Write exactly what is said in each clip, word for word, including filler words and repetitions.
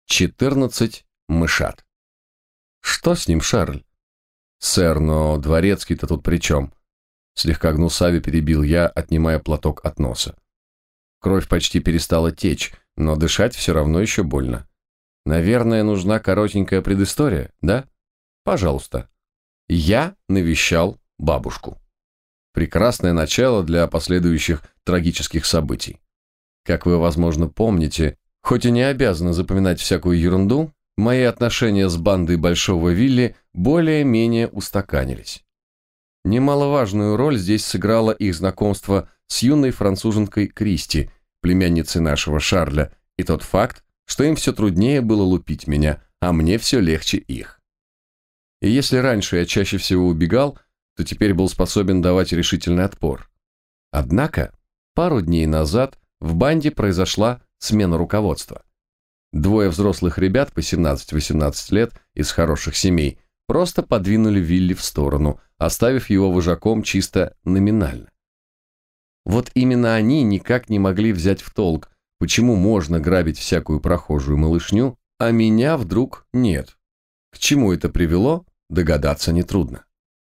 четырнадцать мышат. Что с ним, Шарль? Сэр, но дворецкий-то тут при чем? Слегка гнусаве перебил я, отнимая платок от носа. Кровь почти перестала течь, но дышать все равно еще больно. Наверное, нужна коротенькая предыстория, да? Пожалуйста. Я навещал бабушку. Прекрасное начало для последующих трагических событий. Как вы, возможно, помните, хоть и не обязаны запоминать всякую ерунду, мои отношения с бандой Большого Вилли более-менее устаканились. Немаловажную роль здесь сыграло их знакомство с юной француженкой Кристи, племянницей нашего Шарля, и тот факт, что им все труднее было лупить меня, а мне все легче их. И если раньше я чаще всего убегал, то теперь был способен давать решительный отпор. Однако, пару дней назад в банде произошла смена руководства. Двое взрослых ребят по семнадцать-восемнадцать лет из хороших семей просто подвинули Вилли в сторону, оставив его вожаком чисто номинально. Вот именно они никак не могли взять в толк, почему можно грабить всякую прохожую малышню, а меня вдруг нет. К чему это привело, догадаться нетрудно.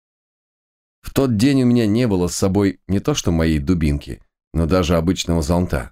В тот день у меня не было с собой не то что моей дубинки, но даже обычного зонта.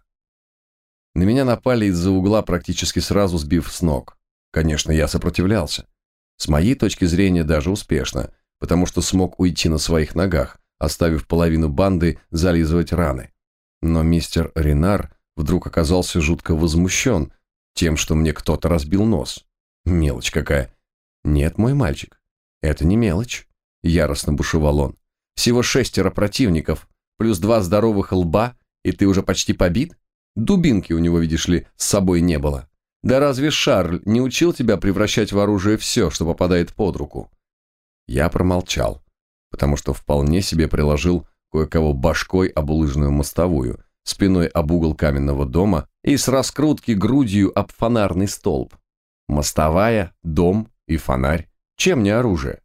На меня напали из-за угла, практически сразу сбив с ног. Конечно, я сопротивлялся. С моей точки зрения даже успешно, потому что смог уйти на своих ногах, оставив половину банды зализывать раны. Но мистер Ренар вдруг оказался жутко возмущен тем, что мне кто-то разбил нос. Мелочь какая. Нет, мой мальчик, это не мелочь. Яростно бушевал он. Всего шестеро противников, плюс два здоровых лба, и ты уже почти побит? Дубинки у него, видишь ли, с собой не было. Да разве Шарль не учил тебя превращать в оружие все, что попадает под руку? Я промолчал, потому что вполне себе приложил кое-кого башкой об улыжную мостовую, спиной об угол каменного дома и с раскрутки грудью об фонарный столб. Мостовая, дом и фонарь. Чем не оружие?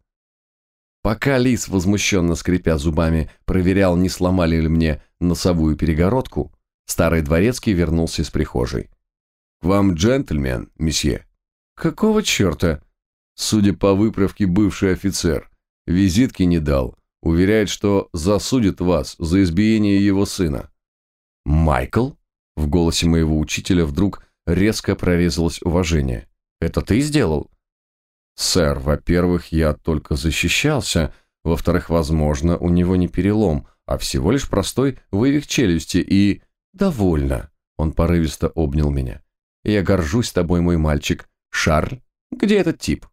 Пока лис, возмущенно скрипя зубами, проверял, не сломали ли мне носовую перегородку, старый дворецкий вернулся из прихожей. «К вам джентльмен, месье». «Какого черта?» Судя по выправке, бывший офицер. Визитки не дал. Уверяет, что засудит вас за избиение его сына. «Майкл?» В голосе моего учителя вдруг резко прорезалось уважение. «Это ты сделал?» «Сэр, во-первых, я только защищался. Во-вторых, возможно, у него не перелом, а всего лишь простой вывих челюсти и...» «Довольно!» Он порывисто обнял меня. «Я горжусь тобой, мой мальчик. Шарль, где этот тип?»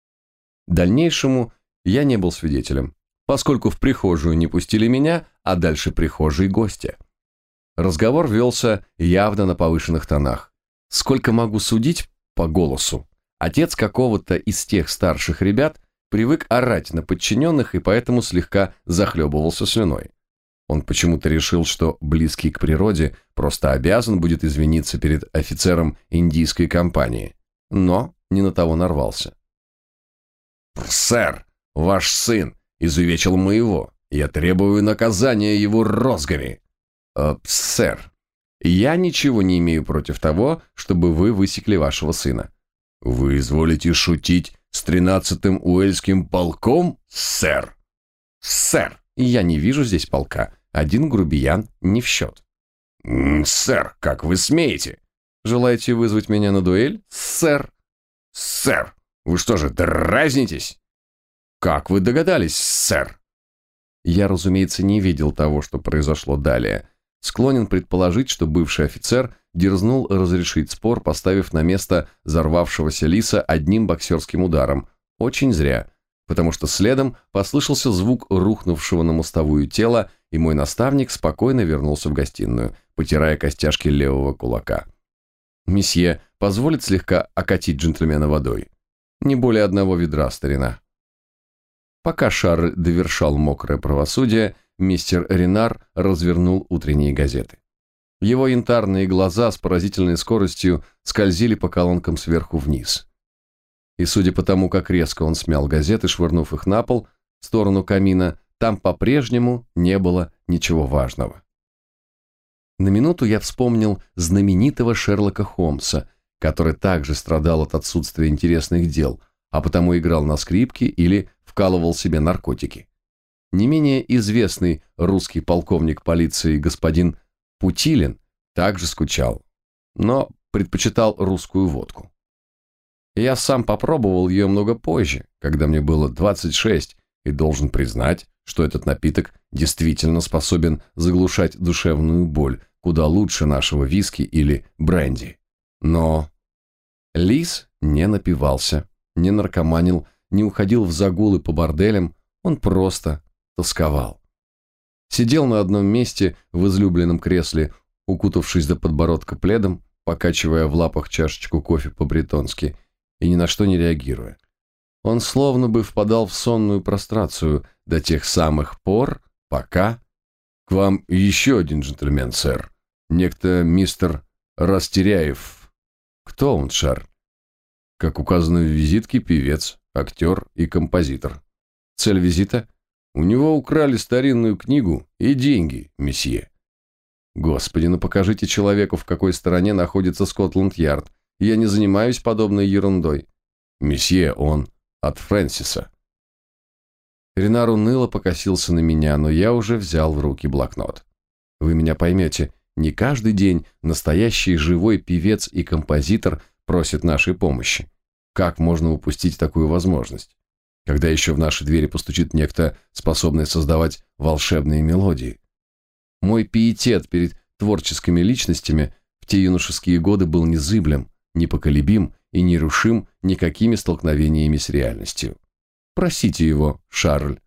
Дальнейшему я не был свидетелем, поскольку в прихожую не пустили меня, а дальше прихожие гостя. Разговор велся явно на повышенных тонах. Сколько могу судить по голосу, отец какого-то из тех старших ребят привык орать на подчиненных и поэтому слегка захлебывался слюной. Он почему-то решил, что близкий к природе просто обязан будет извиниться перед офицером индийской компании, но не на того нарвался. «Сэр, ваш сын изувечил моего. Я требую наказания его розгами». «Э, сэр, я ничего не имею против того, чтобы вы высекли вашего сына». «Вы изволите шутить с тринадцатым Уэльским полком, сэр?» «Сэр, я не вижу здесь полка. Один грубиян не в счет». «Сэр, как вы смеете?» «Желаете вызвать меня на дуэль, сэр?» «Сэр, вы что же, дразнитесь?» «Как вы догадались, сэр?» Я, разумеется, не видел того, что произошло далее. Склонен предположить, что бывший офицер дерзнул разрешить спор, поставив на место взорвавшегося лиса одним боксерским ударом. Очень зря, потому что следом послышался звук рухнувшего на мостовую тела, и мой наставник спокойно вернулся в гостиную, потирая костяшки левого кулака. «Месье, позволит слегка окатить джентльмена водой? Не более одного ведра, старина». Пока Шарль довершал мокрое правосудие, мистер Ренар развернул утренние газеты. Его янтарные глаза с поразительной скоростью скользили по колонкам сверху вниз. И судя по тому, как резко он смял газеты, швырнув их на пол, в сторону камина, там по-прежнему не было ничего важного. На минуту я вспомнил знаменитого Шерлока Холмса, который также страдал от отсутствия интересных дел, а потому играл на скрипке или вкалывал себе наркотики. Не менее известный русский полковник полиции господин Путилин также скучал, но предпочитал русскую водку. Я сам попробовал ее много позже, когда мне было двадцать шесть, и должен признать, что этот напиток действительно способен заглушать душевную боль куда лучше нашего виски или бренди. Но Лис не напивался, не наркоманил, не уходил в загулы по борделям, он просто тосковал. Сидел на одном месте в излюбленном кресле, укутавшись до подбородка пледом, покачивая в лапах чашечку кофе по-бретонски и ни на что не реагируя. Он словно бы впадал в сонную прострацию до тех самых пор, пока... «К вам еще один джентльмен, сэр. Некто мистер Растеряев». «Кто он, Шарль?» «Как указано в визитке, певец, актер и композитор. Цель визита? У него украли старинную книгу и деньги, месье». «Господи, ну покажите человеку, в какой стороне находится Скотланд-Ярд. Я не занимаюсь подобной ерундой». «Месье, он от Фрэнсиса». Ренар уныло покосился на меня, но я уже взял в руки блокнот. Вы меня поймете, не каждый день настоящий живой певец и композитор просит нашей помощи. Как можно упустить такую возможность? Когда еще в наши двери постучит некто, способный создавать волшебные мелодии? Мой пиетет перед творческими личностями в те юношеские годы был незыблем, непоколебим и нерушим никакими столкновениями с реальностью. Просите его, Шарль.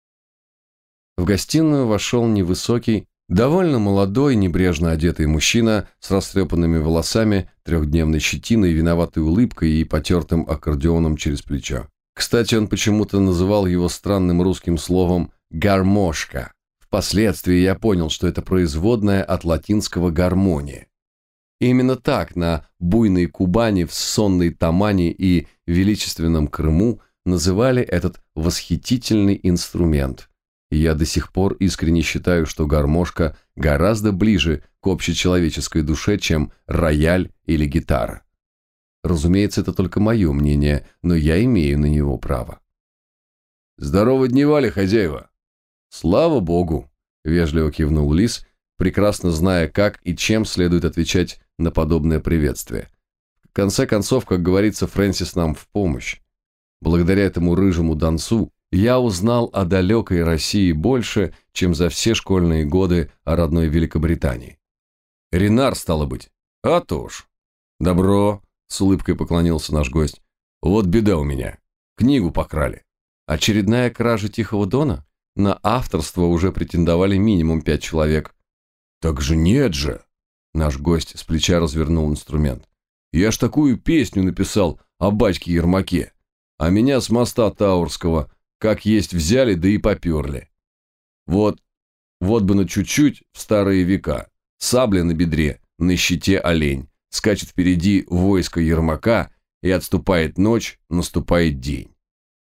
В гостиную вошел невысокий, довольно молодой, небрежно одетый мужчина с растрепанными волосами, трехдневной щетиной, виноватой улыбкой и потертым аккордеоном через плечо. Кстати, он почему-то называл его странным русским словом «гармошка». Впоследствии я понял, что это производная от латинского «гармония». Именно так на буйной Кубани, в сонной Тамане и величественном Крыму называли этот восхитительный инструмент. И я до сих пор искренне считаю, что гармошка гораздо ближе к общечеловеческой душе, чем рояль или гитара. Разумеется, это только мое мнение, но я имею на него право. «Здорово дневали, хозяева!» «Слава богу!» — вежливо кивнул Лис, прекрасно зная, как и чем следует отвечать на подобное приветствие. В конце концов, как говорится, Фрэнсис нам в помощь. Благодаря этому рыжему донцу я узнал о далекой России больше, чем за все школьные годы о родной Великобритании. Ренар, стало быть. А то ж. Добро, с улыбкой поклонился наш гость. Вот беда у меня. Книгу покрали. Очередная кража Тихого Дона? На авторство уже претендовали минимум пять человек. Так же нет же. Наш гость с плеча развернул инструмент. Я ж такую песню написал о батьке Ермаке. А меня с моста Таурского как есть взяли, да и поперли. Вот, вот бы на чуть-чуть в старые века. Сабля на бедре, на щите олень. Скачет впереди войско Ермака, и отступает ночь, наступает день.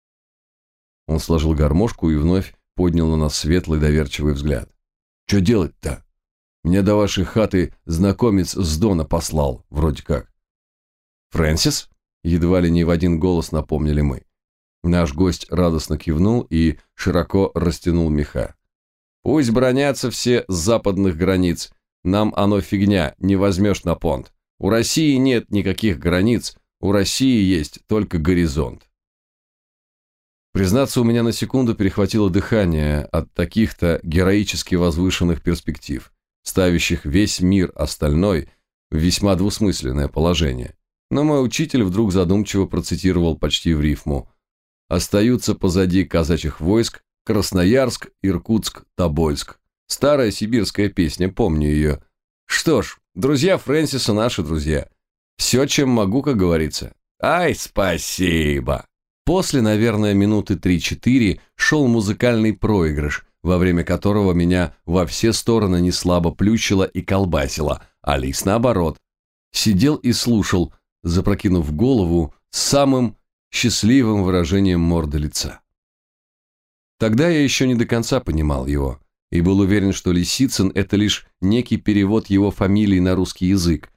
Он сложил гармошку и вновь поднял на нас светлый доверчивый взгляд. Что делать-то? Меня до вашей хаты знакомец с Дона послал, вроде как. Фрэнсис? Едва ли не в один голос напомнили мы. Наш гость радостно кивнул и широко растянул меха. Пусть бронятся все с западных границ. Нам оно фигня, не возьмешь на понт. У России нет никаких границ, у России есть только горизонт. Признаться, у меня на секунду перехватило дыхание от таких-то героически возвышенных перспектив, ставящих весь мир остальной в весьма двусмысленное положение. Но мой учитель вдруг задумчиво процитировал почти в рифму: «Остаются позади казачьих войск Красноярск, Иркутск, Тобольск». Старая сибирская песня, помню ее. Что ж, друзья Фрэнсиса наши друзья. Все, чем могу, как говорится. Ай, спасибо. После, наверное, минуты три-четыре шел музыкальный проигрыш, во время которого меня во все стороны неслабо плющило и колбасило, а Лис, наоборот, сидел и слушал, запрокинув голову с самым счастливым выражением морды лица. Тогда я еще не до конца понимал его и был уверен, что Лисицын – это лишь некий перевод его фамилии на русский язык,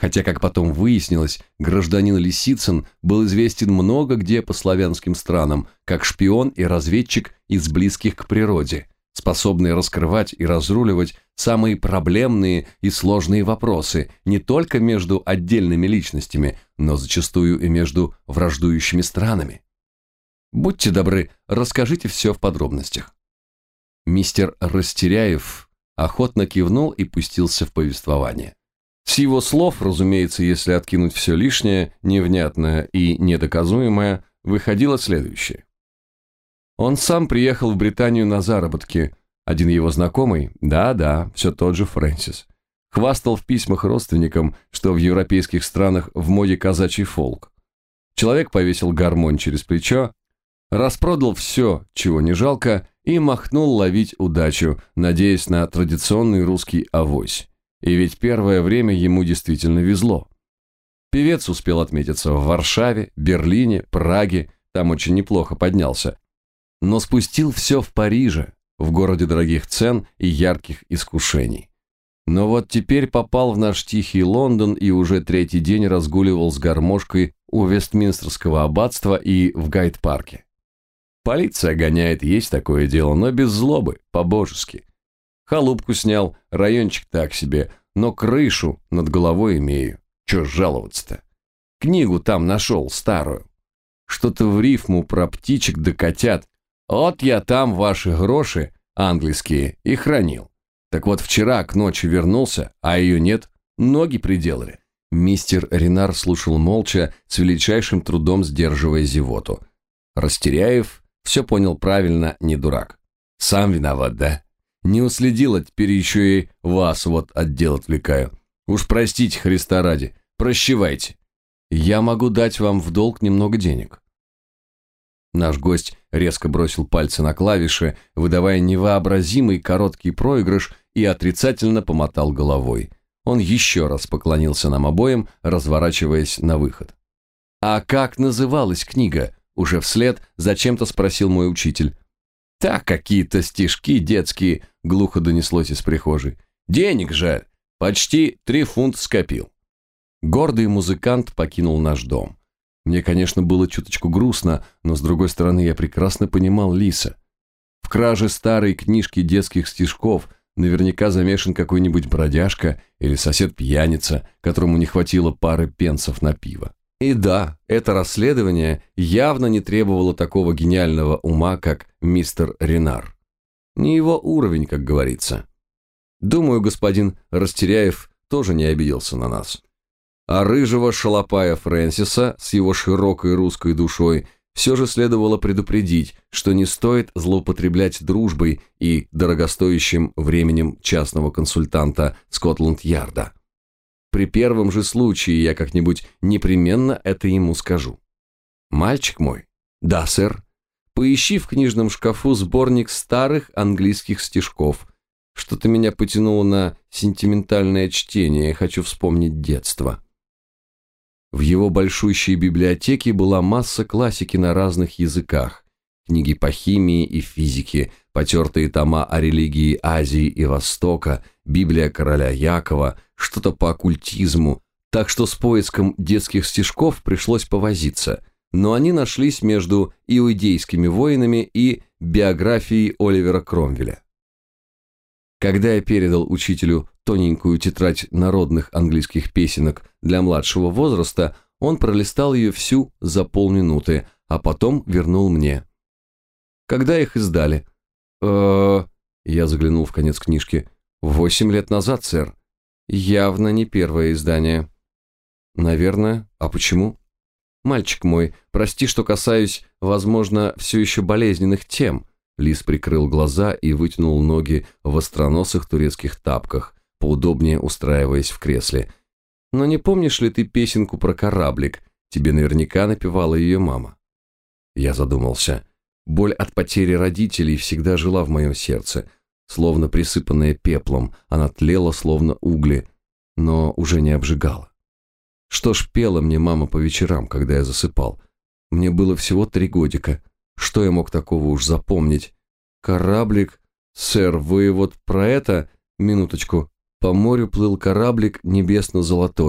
Хотя, как потом выяснилось, гражданин Лисицын был известен много где по славянским странам, как шпион и разведчик из близких к природе, способный раскрывать и разруливать самые проблемные и сложные вопросы не только между отдельными личностями, но зачастую и между враждующими странами. Будьте добры, расскажите все в подробностях. Мистер Растеряев охотно кивнул и пустился в повествование. С его слов, разумеется, если откинуть все лишнее, невнятное и недоказуемое, выходило следующее. Он сам приехал в Британию на заработки. Один его знакомый, да-да, все тот же Фрэнсис, хвастал в письмах родственникам, что в европейских странах в моде казачий фолк. Человек повесил гармонь через плечо, распродал все, чего не жалко, и махнул ловить удачу, надеясь на традиционный русский авось. И ведь первое время ему действительно везло. Певец успел отметиться в Варшаве, Берлине, Праге, там очень неплохо поднялся. Но спустил все в Париже, в городе дорогих цен и ярких искушений. Но вот теперь попал в наш тихий Лондон и уже третий день разгуливал с гармошкой у Вестминстерского аббатства и в Гайд-парке. Полиция гоняет, есть такое дело, но без злобы, по-божески. Халупку снял, райончик так себе, но крышу над головой имею. Чё жаловаться-то? Книгу там нашел, старую. Что-то в рифму про птичек да котят. Вот я там ваши гроши, английские, и хранил. Так вот вчера к ночи вернулся, а ее нет, ноги приделали. Мистер Ренар слушал молча, с величайшим трудом сдерживая зевоту. Растеряев все понял правильно, не дурак. Сам виноват, да? Не уследил, а теперь еще и вас вот от дел отвлекаю. Уж простите, Христа ради, прощевайте. Я могу дать вам в долг немного денег. Наш гость резко бросил пальцы на клавиши, выдавая невообразимый короткий проигрыш, и отрицательно помотал головой. Он еще раз поклонился нам обоим, разворачиваясь на выход. «А как называлась книга?» Уже вслед зачем-то спросил мой учитель. «Так, какие-то стишки детские», — глухо донеслось из прихожей. «Денег жаль, почти три фунта скопил». Гордый музыкант покинул наш дом. Мне, конечно, было чуточку грустно, но, с другой стороны, я прекрасно понимал Лиса. В краже старой книжки детских стишков наверняка замешан какой-нибудь бродяжка или сосед-пьяница, которому не хватило пары пенсов на пиво. И да, это расследование явно не требовало такого гениального ума, как мистер Ренар. Не его уровень, как говорится. Думаю, господин Растеряев тоже не обиделся на нас. А рыжего шалопая Фрэнсиса с его широкой русской душой все же следовало предупредить, что не стоит злоупотреблять дружбой и дорогостоящим временем частного консультанта Скотланд-Ярда. При первом же случае я как-нибудь непременно это ему скажу. Мальчик мой. Да, сэр. Поищи в книжном шкафу сборник старых английских стишков. Что-то меня потянуло на сентиментальное чтение, я хочу вспомнить детство. В его большущей библиотеке была масса классики на разных языках. Книги по химии и физике, потертые тома о религии Азии и Востока, Библия короля Якова, что-то по оккультизму, так что с поиском детских стишков пришлось повозиться, но они нашлись между иудейскими воинами и биографией Оливера Кромвеля. Когда я передал учителю тоненькую тетрадь народных английских песенок для младшего возраста, он пролистал ее всю за полминуты, а потом вернул мне. Когда их издали? э Я заглянул в конец книжки. Восемь лет назад, сэр. Явно не первое издание. Наверное. А почему? Мальчик мой, прости, что касаюсь, возможно, все еще болезненных тем. Лис прикрыл глаза и вытянул ноги в остроносых турецких тапках, поудобнее устраиваясь в кресле. Но не помнишь ли ты песенку про кораблик? Тебе наверняка напевала ее мама. Я задумался. Боль от потери родителей всегда жила в моем сердце. Словно присыпанная пеплом, она тлела, словно угли, но уже не обжигала. Что ж, пела мне мама по вечерам, когда я засыпал. Мне было всего три годика. Что я мог такого уж запомнить? Кораблик... Сэр, вы вот про это... Минуточку. По морю плыл кораблик небесно-золотой.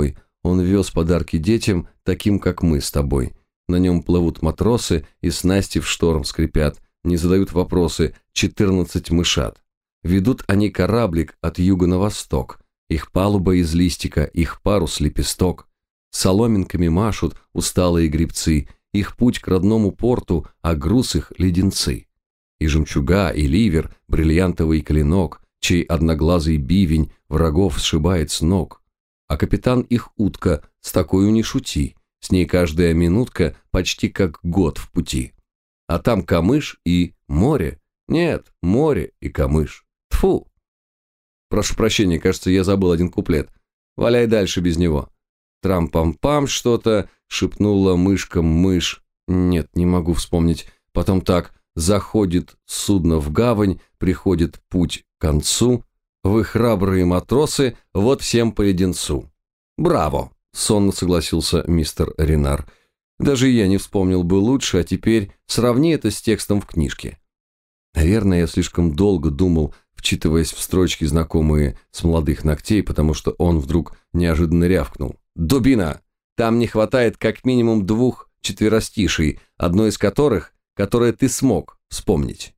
Он вез подарки детям, таким, как мы с тобой. На нем плывут матросы, и снасти в шторм скрипят, не задают вопросы четырнадцать мышат. Ведут они кораблик от юга на восток. Их палуба из листика, их парус лепесток. Соломинками машут усталые гребцы, их путь к родному порту, а груз их леденцы. И жемчуга, и ливер, бриллиантовый клинок, чей одноглазый бивень врагов сшибает с ног. А капитан их утка, с такою не шути, с ней каждая минутка почти как год в пути. А там камыш и море. Нет, море и камыш. Тфу. Прошу прощения, кажется, я забыл один куплет. Валяй дальше без него. Трам-пам-пам что-то, шепнула мышкам мышь. Нет, не могу вспомнить. Потом так, заходит судно в гавань, приходит путь к концу. Вы храбрые матросы, вот всем по леденцу. Браво, сонно согласился мистер Ренар. Даже я не вспомнил бы лучше, а теперь сравни это с текстом в книжке. Наверное, я слишком долго думал, вчитываясь в строчки, знакомые с молодых ногтей, потому что он вдруг неожиданно рявкнул. «Дубина! Там не хватает как минимум двух четверостишей, одно из которых, которое ты смог вспомнить».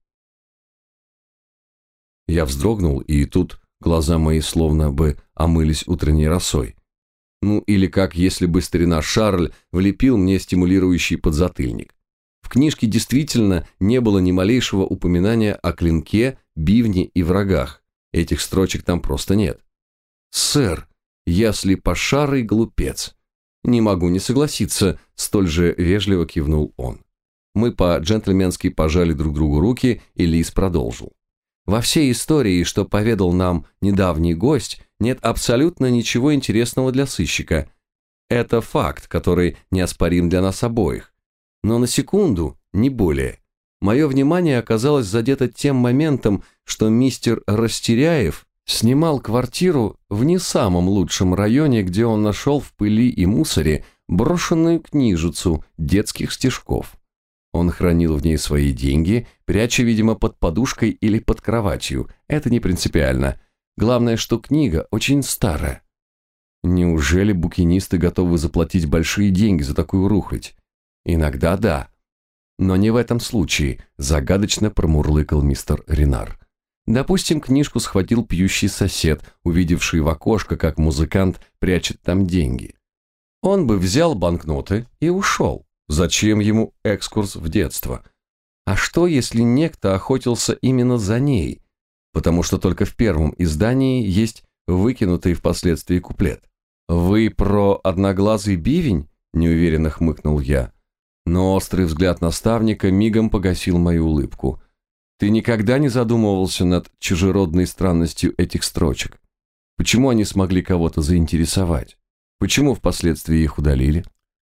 Я вздрогнул, и тут глаза мои словно бы омылись утренней росой. Ну, или как если бы старина Шарль влепил мне стимулирующий подзатыльник. В книжке действительно не было ни малейшего упоминания о клинке, бивне и врагах. Этих строчек там просто нет. «Сэр, я слепошарый глупец». «Не могу не согласиться», — столь же вежливо кивнул он. Мы по-джентльменски пожали друг другу руки, и Лис продолжил. «Во всей истории, что поведал нам недавний гость, нет абсолютно ничего интересного для сыщика. Это факт, который неоспорим для нас обоих. Но на секунду, не более. Мое внимание оказалось задето тем моментом, что мистер Растеряев снимал квартиру в не самом лучшем районе, где он нашел в пыли и мусоре брошенную книжицу детских стишков. Он хранил в ней свои деньги, пряча, видимо, под подушкой или под кроватью. Это не принципиально. Главное, что книга очень старая. Неужели букинисты готовы заплатить большие деньги за такую рухлядь? Иногда да. Но не в этом случае, загадочно промурлыкал мистер Ренар. Допустим, книжку схватил пьющий сосед, увидевший в окошко, как музыкант прячет там деньги. Он бы взял банкноты и ушел. Зачем ему экскурс в детство? А что, если некто охотился именно за ней? Потому что только в первом издании есть выкинутый впоследствии куплет. «Вы про одноглазый бивень?» – неуверенно хмыкнул я. Но острый взгляд наставника мигом погасил мою улыбку. «Ты никогда не задумывался над чужеродной странностью этих строчек? Почему они смогли кого-то заинтересовать? Почему впоследствии их удалили?»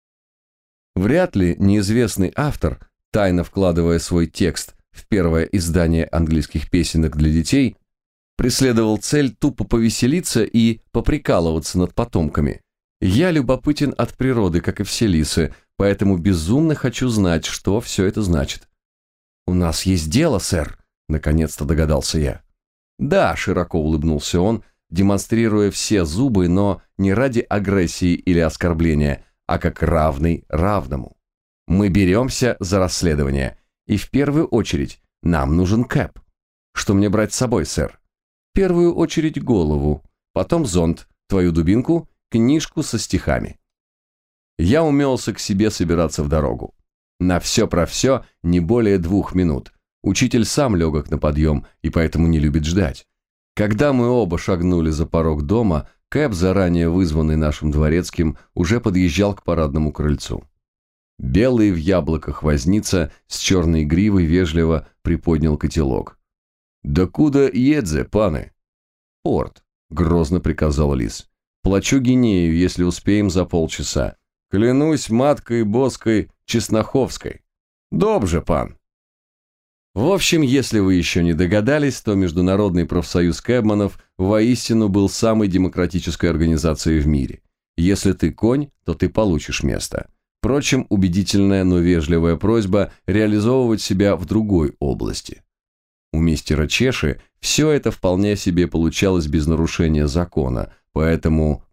Вряд ли неизвестный автор, тайно вкладывая свой текст в первое издание английских песенок для детей, преследовал цель тупо повеселиться и поприкалываться над потомками. Я любопытен от природы, как и все лисы, поэтому безумно хочу знать, что все это значит. «У нас есть дело, сэр», — наконец-то догадался я. «Да», — широко улыбнулся он, демонстрируя все зубы, но не ради агрессии или оскорбления, а как равный равному. «Мы беремся за расследование, и в первую очередь нам нужен Кэп. Что мне брать с собой, сэр?» «В первую очередь голову, потом зонт, твою дубинку, книжку со стихами». Я умелся к себе собираться в дорогу. На все про все не более двух минут. Учитель сам легок на подъем и поэтому не любит ждать. Когда мы оба шагнули за порог дома, Кэп, заранее вызванный нашим дворецким, уже подъезжал к парадному крыльцу. Белый в яблоках возница с черной гривой вежливо приподнял котелок. «Да куда едзе, паны?» «Порт», — грозно приказал лис. «Плачу гинею, если успеем за полчаса. Клянусь маткой боской Чесноховской. Добже, пан». В общем, если вы еще не догадались, то Международный профсоюз кэбманов воистину был самой демократической организацией в мире. Если ты конь, то ты получишь место. Впрочем, убедительная, но вежливая просьба реализовывать себя в другой области. У мистера Чеши все это вполне себе получалось без нарушения закона, поэтому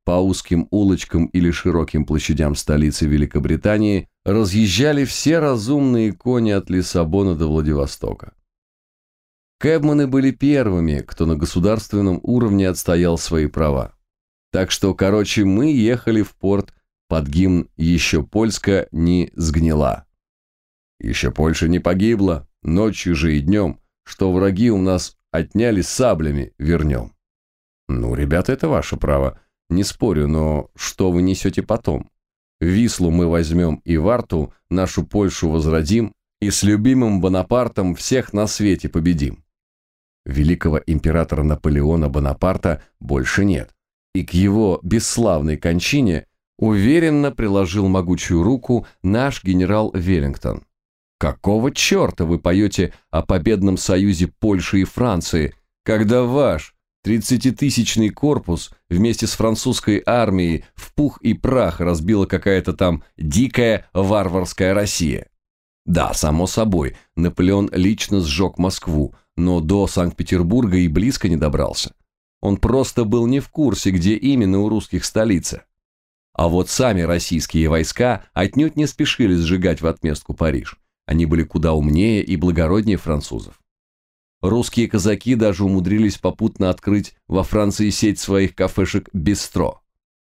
по узким улочкам или широким площадям столицы Великобритании разъезжали все разумные кони от Лиссабона до Владивостока. Кэбманы были первыми, кто на государственном уровне отстоял свои права. Так что, короче, мы ехали в порт под гимн «Еще Польска не сгнила». Еще Польша не погибла, ночью же и днем, что враги у нас отняли саблями, вернем. Ну, ребята, это ваше право, не спорю, но что вы несете потом? Вислу мы возьмем и Варту, нашу Польшу возродим, и с любимым Бонапартом всех на свете победим. Великого императора Наполеона Бонапарта больше нет, и к его бесславной кончине уверенно приложил могучую руку наш генерал Веллингтон. Какого черта вы поете о победном союзе Польши и Франции, когда ваш тридцатитысячный корпус вместе с французской армией в пух и прах разбила какая-то там дикая варварская Россия? Да, само собой, Наполеон лично сжег Москву, но до Санкт-Петербурга и близко не добрался. Он просто был не в курсе, где именно у русских столица. А вот сами российские войска отнюдь не спешили сжигать в отместку Париж. Они были куда умнее и благороднее французов. Русские казаки даже умудрились попутно открыть во Франции сеть своих кафешек-бистро.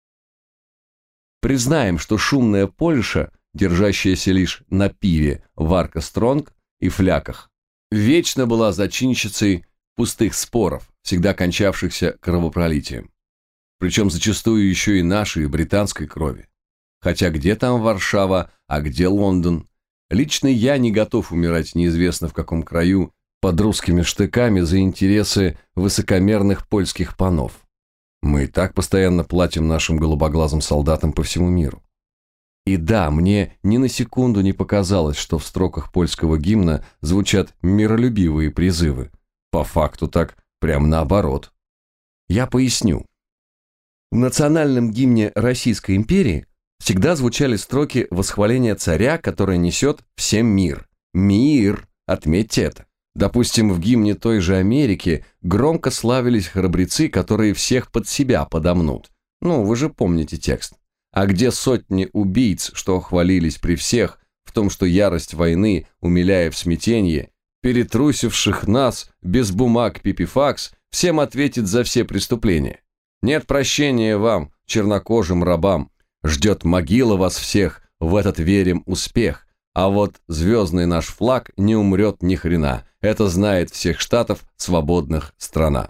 Признаем, что шумная Польша, держащаяся лишь на пиве, варка стронг и фляках, вечно была зачинщицей пустых споров, всегда кончавшихся кровопролитием. Причем зачастую еще и нашей британской крови. Хотя где там Варшава, а где Лондон? Лично я не готов умирать неизвестно в каком краю под русскими штыками за интересы высокомерных польских панов. Мы и так постоянно платим нашим голубоглазым солдатам по всему миру. И да, мне ни на секунду не показалось, что в строках польского гимна звучат миролюбивые призывы. По факту так прям наоборот. Я поясню. В национальном гимне Российской империи всегда звучали строки восхваления царя, который несет всем мир. Мир! Отметьте это. Допустим, в гимне той же Америки громко славились храбрецы, которые всех под себя подомнут. Ну, вы же помните текст. А где сотни убийц, что хвалились при всех в том, что ярость войны, умиляя в смятенье, перетрусивших нас без бумаг пипифакс, всем ответит за все преступления. Нет прощения вам, чернокожим рабам, ждет могила вас всех, в этот верим успех, а вот звездный наш флаг не умрет ни хрена, это знает всех штатов свободных страна.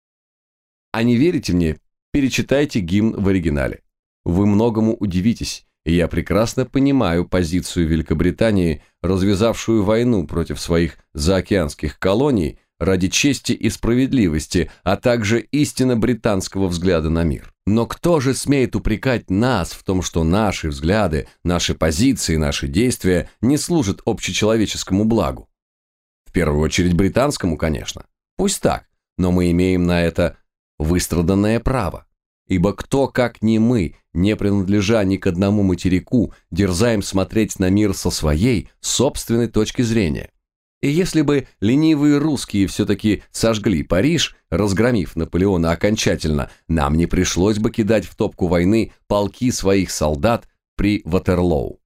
А не верите мне? Перечитайте гимн в оригинале. Вы многому удивитесь, и я прекрасно понимаю позицию Великобритании, развязавшую войну против своих заокеанских колоний ради чести и справедливости, а также истинно британского взгляда на мир. Но кто же смеет упрекать нас в том, что наши взгляды, наши позиции, наши действия не служат общечеловеческому благу? В первую очередь британскому, конечно. Пусть так, но мы имеем на это выстраданное право. Ибо кто, как не мы, не принадлежа ни к одному материку, дерзаем смотреть на мир со своей, собственной точки зрения. И если бы ленивые русские все-таки сожгли Париж, разгромив Наполеона окончательно, нам не пришлось бы кидать в топку войны полки своих солдат при Ватерлоу.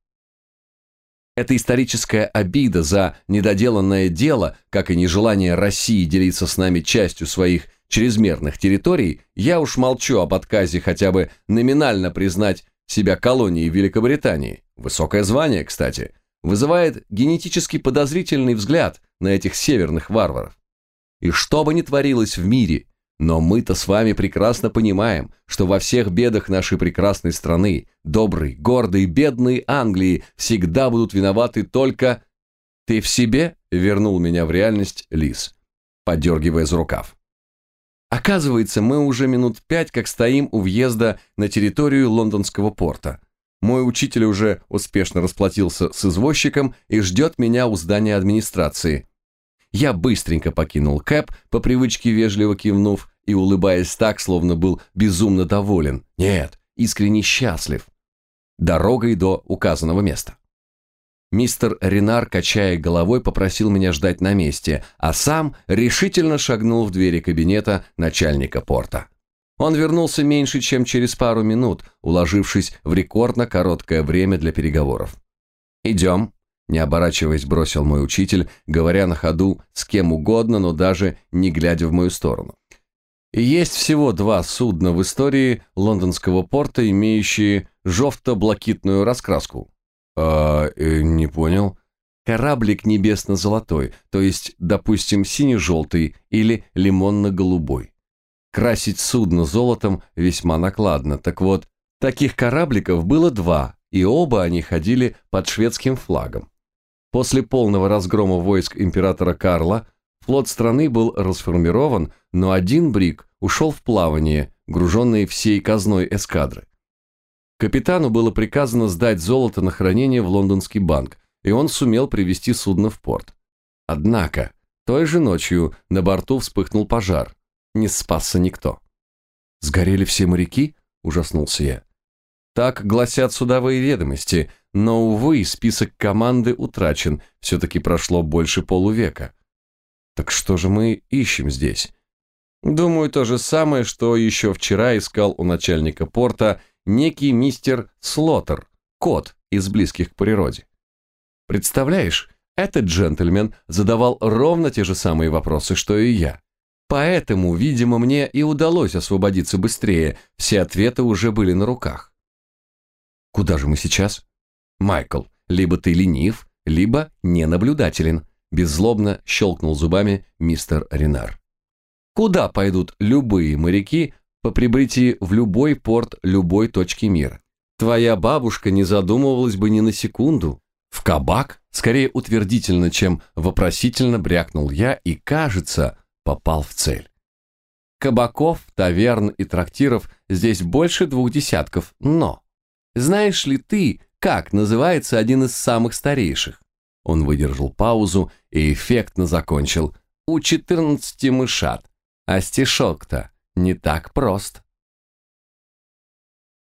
Эта историческая обида за недоделанное дело, как и нежелание России делиться с нами частью своих чрезмерных территорий, я уж молчу об отказе хотя бы номинально признать себя колонией Великобритании, высокое звание, кстати, вызывает генетически подозрительный взгляд на этих северных варваров. И что бы ни творилось в мире, но мы-то с вами прекрасно понимаем, что во всех бедах нашей прекрасной страны, доброй, гордой, бедной Англии всегда будут виноваты только... «Ты в себе?» — вернул меня в реальность Лис, подергивая за рукав. Оказывается, мы уже минут пять как стоим у въезда на территорию лондонского порта. Мой учитель уже успешно расплатился с извозчиком и ждет меня у здания администрации. Я быстренько покинул кэб, по привычке вежливо кивнув и улыбаясь так, словно был безумно доволен. Нет, искренне счастлив. Дорогой до указанного места. Мистер Ренар, качая головой, попросил меня ждать на месте, а сам решительно шагнул в двери кабинета начальника порта. Он вернулся меньше, чем через пару минут, уложившись в рекордно короткое время для переговоров. «Идем», – не оборачиваясь, бросил мой учитель, говоря на ходу с кем угодно, но даже не глядя в мою сторону. И есть всего два судна в истории лондонского порта, имеющие жовто-блакитную раскраску. «А, э, не понял». Кораблик небесно-золотой, то есть, допустим, сине-желтый или лимонно-голубой. Красить судно золотом весьма накладно. Так вот, таких корабликов было два, и оба они ходили под шведским флагом. После полного разгрома войск императора Карла флот страны был расформирован, но один бриг ушел в плавание, груженный всей казной эскадры. Капитану было приказано сдать золото на хранение в лондонский банк, и он сумел привести судно в порт. Однако, той же ночью на борту вспыхнул пожар. Не спасся никто. «Сгорели все моряки?» – ужаснулся я. Так гласят судовые ведомости, но, увы, список команды утрачен, все-таки прошло больше полувека. Так что же мы ищем здесь? Думаю, то же самое, что еще вчера искал у начальника порта некий мистер Слоттер, кот из близких к природе. Представляешь, этот джентльмен задавал ровно те же самые вопросы, что и я. Поэтому, видимо, мне и удалось освободиться быстрее, все ответы уже были на руках. Куда же мы сейчас? Майкл, либо ты ленив, либо ненаблюдателен, беззлобно щелкнул зубами мистер Ренар. Куда пойдут любые моряки по прибытии в любой порт любой точки мира? Твоя бабушка не задумывалась бы ни на секунду. В кабак, скорее утвердительно, чем вопросительно брякнул я и, кажется, попал в цель. Кабаков, таверн и трактиров здесь больше двух десятков, но... Знаешь ли ты, как называется один из самых старейших? Он выдержал паузу и эффектно закончил. У четырнадцати мышат. А стишок-то не так прост.